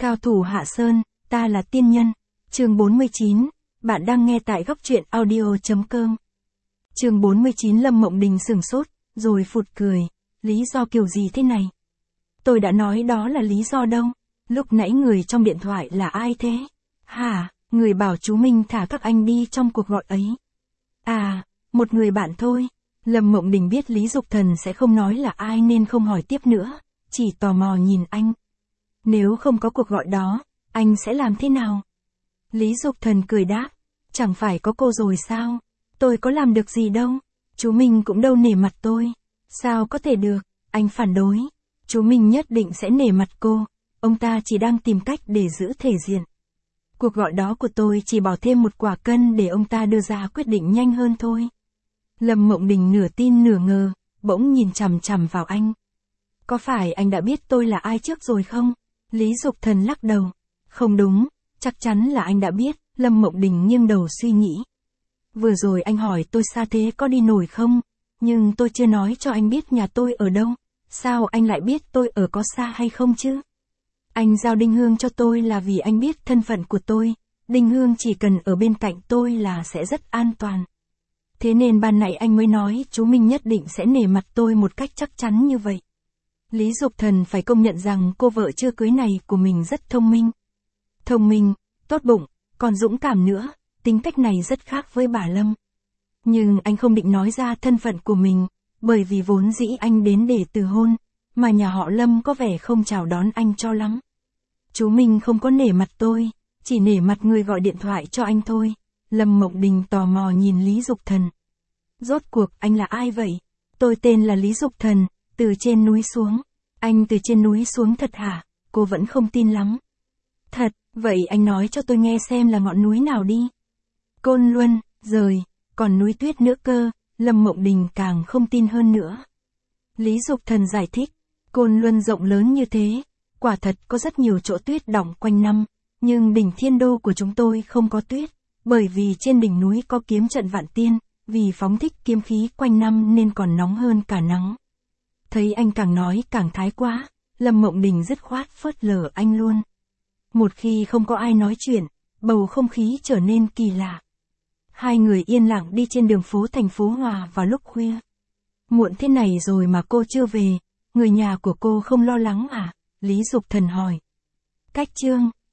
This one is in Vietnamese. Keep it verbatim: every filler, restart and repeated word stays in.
Cao thủ Hạ Sơn, ta là tiên nhân. Chương bốn mươi chín, bạn đang nghe tại góc truyện audio chấm com. Chương bốn mươi chín. Lâm Mộng Đình sửng sốt, rồi phụt cười. Lý do kiểu gì thế này? Tôi đã nói đó là lý do đâu. Lúc nãy người trong điện thoại là ai thế? Hả, người bảo chú Minh thả các anh đi trong cuộc gọi ấy. À, một người bạn thôi. Lâm Mộng Đình biết Lý Dục Thần sẽ không nói là ai nên không hỏi tiếp nữa, chỉ tò mò nhìn anh. Nếu không có cuộc gọi đó, anh sẽ làm thế nào? Lý Dục Thần cười đáp, chẳng phải có cô rồi sao? Tôi có làm được gì đâu, chú Minh cũng đâu nể mặt tôi. Sao có thể được, anh phản đối. Chú Minh nhất định sẽ nể mặt cô, ông ta chỉ đang tìm cách để giữ thể diện. Cuộc gọi đó của tôi chỉ bỏ thêm một quả cân để ông ta đưa ra quyết định nhanh hơn thôi. Lâm Mộng Đình nửa tin nửa ngờ, bỗng nhìn chằm chằm vào anh. Có phải anh đã biết tôi là ai trước rồi không? Lý Dục Thần lắc đầu. Không đúng, chắc chắn là anh đã biết. Lâm Mộng Đình nghiêng đầu suy nghĩ. Vừa rồi anh hỏi tôi xa thế có đi nổi không? Nhưng tôi chưa nói cho anh biết nhà tôi ở đâu. Sao anh lại biết tôi ở có xa hay không chứ? Anh giao Đinh Hương cho tôi là vì anh biết thân phận của tôi. Đinh Hương chỉ cần ở bên cạnh tôi là sẽ rất an toàn. Thế nên ban nãy anh mới nói chú Minh nhất định sẽ nể mặt tôi một cách chắc chắn như vậy. Lý Dục Thần phải công nhận rằng cô vợ chưa cưới này của mình rất thông minh. Thông minh, tốt bụng, còn dũng cảm nữa, tính cách này rất khác với bà Lâm. Nhưng anh không định nói ra thân phận của mình, bởi vì vốn dĩ anh đến để từ hôn, mà nhà họ Lâm có vẻ không chào đón anh cho lắm. Chú Minh không có nể mặt tôi, chỉ nể mặt người gọi điện thoại cho anh thôi. Lâm Mộng Đình tò mò nhìn Lý Dục Thần. Rốt cuộc anh là ai vậy? Tôi tên là Lý Dục Thần, từ trên núi xuống. Anh từ trên núi xuống thật hả? Cô vẫn không tin lắm. Thật, vậy anh nói cho tôi nghe xem là ngọn núi nào đi. Côn Luân, rồi, còn núi Tuyết nữa cơ. Lâm Mộng Đình càng không tin hơn nữa. Lý Dục Thần giải thích, Côn Luân rộng lớn như thế, quả thật có rất nhiều chỗ tuyết đọng quanh năm, nhưng đỉnh Thiên Đô của chúng tôi không có tuyết, bởi vì trên đỉnh núi có kiếm trận Vạn Tiên, vì phóng thích kiếm khí quanh năm nên còn nóng hơn cả nắng. Thấy anh càng nói càng thái quá, Lâm Mộng Đình dứt khoát phớt lờ anh luôn. Một khi không có ai nói chuyện, bầu không khí trở nên kỳ lạ. Hai người yên lặng đi trên đường phố thành phố Hòa vào lúc khuya. Muộn thế này rồi mà cô chưa về, người nhà của cô không lo lắng à? Lý Dục Thần hỏi. Cách chương